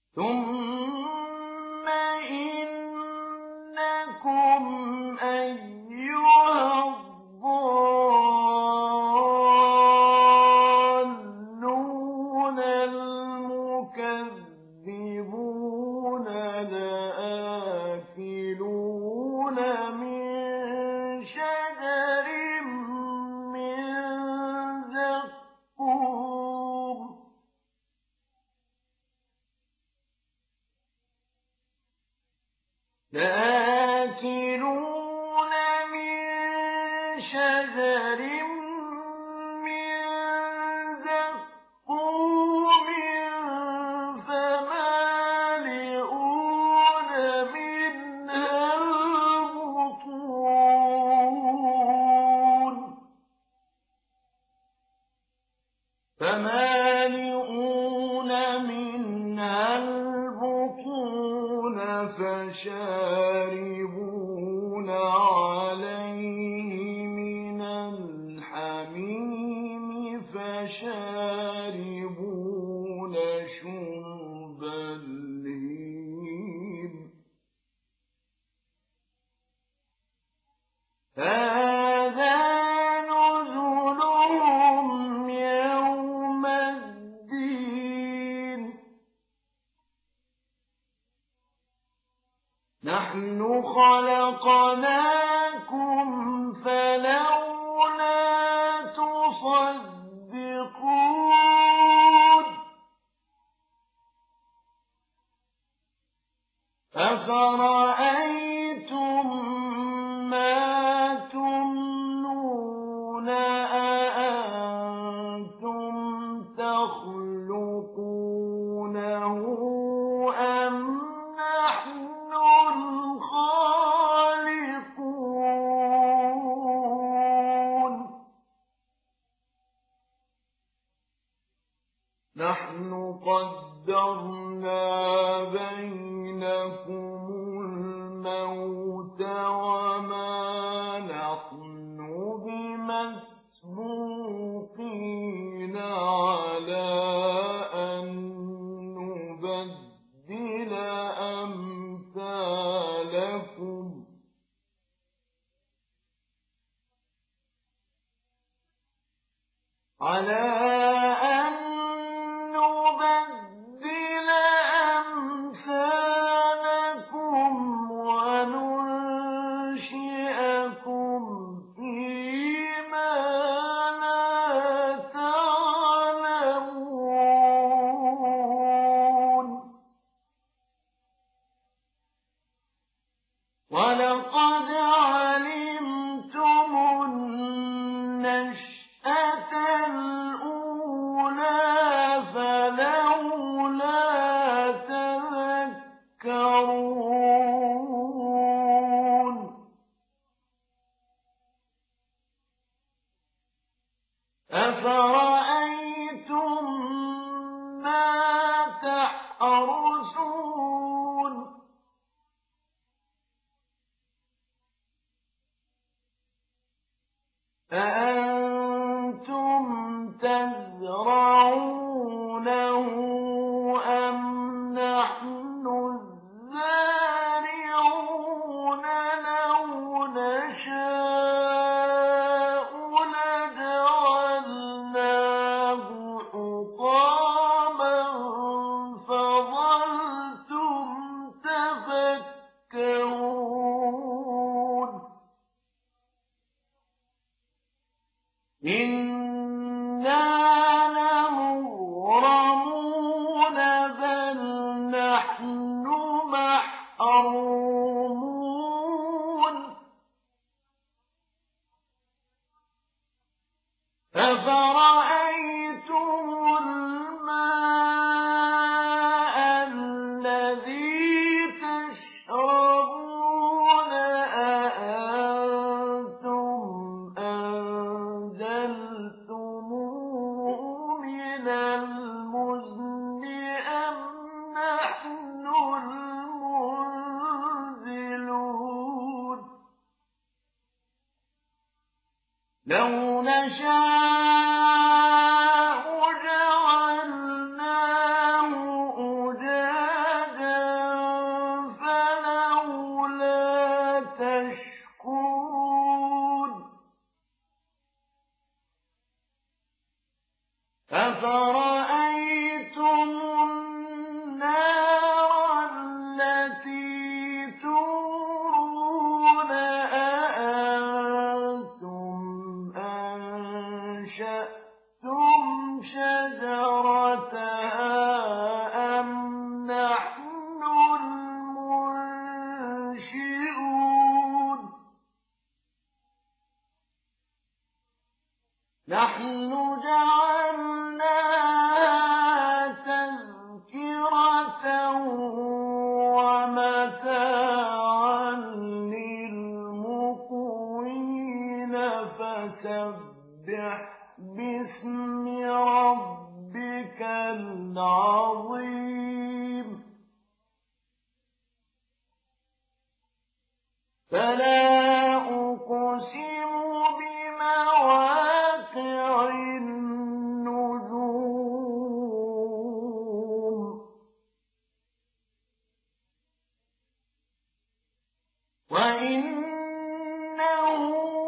ثم إنكم أيها الضالون المكذبون لآكلون من شجر من زقوم لآكلون من شجر من زقوم فمالئون منها البطون فشاربون عليه من الحميم فشاربون شرب الهيم هذا نزلهم يوم الدين نحن خلقناكم فلولا تصدقون أفرأيتم ما تمنون أأنتم تخلقونه أم نحن الخالقون نحن قدرنا بينكم الموت وما نحن بمسبوقين على أن نبدل أمثالكم على أن نبدل أمثالكم وننشئكم فيما لا تعلمون ولقد علمتم النشأة الأولى فلولا تذكرون أفرأيتم ما تحرثون أأنتم تزرعونه أم نحن الزارعون لو نشاء لجعلناه حطاما فظلتم تفكرون إنا لمغرمون بل نحن محرومون أفرأيتم الماء الذي تشربون أأنتم أنزلتموه من المزن أم نحن المنزلون لو نشاء جعلناه أجاجا عظيم فلا أقسم بمواقع النجوم وإنه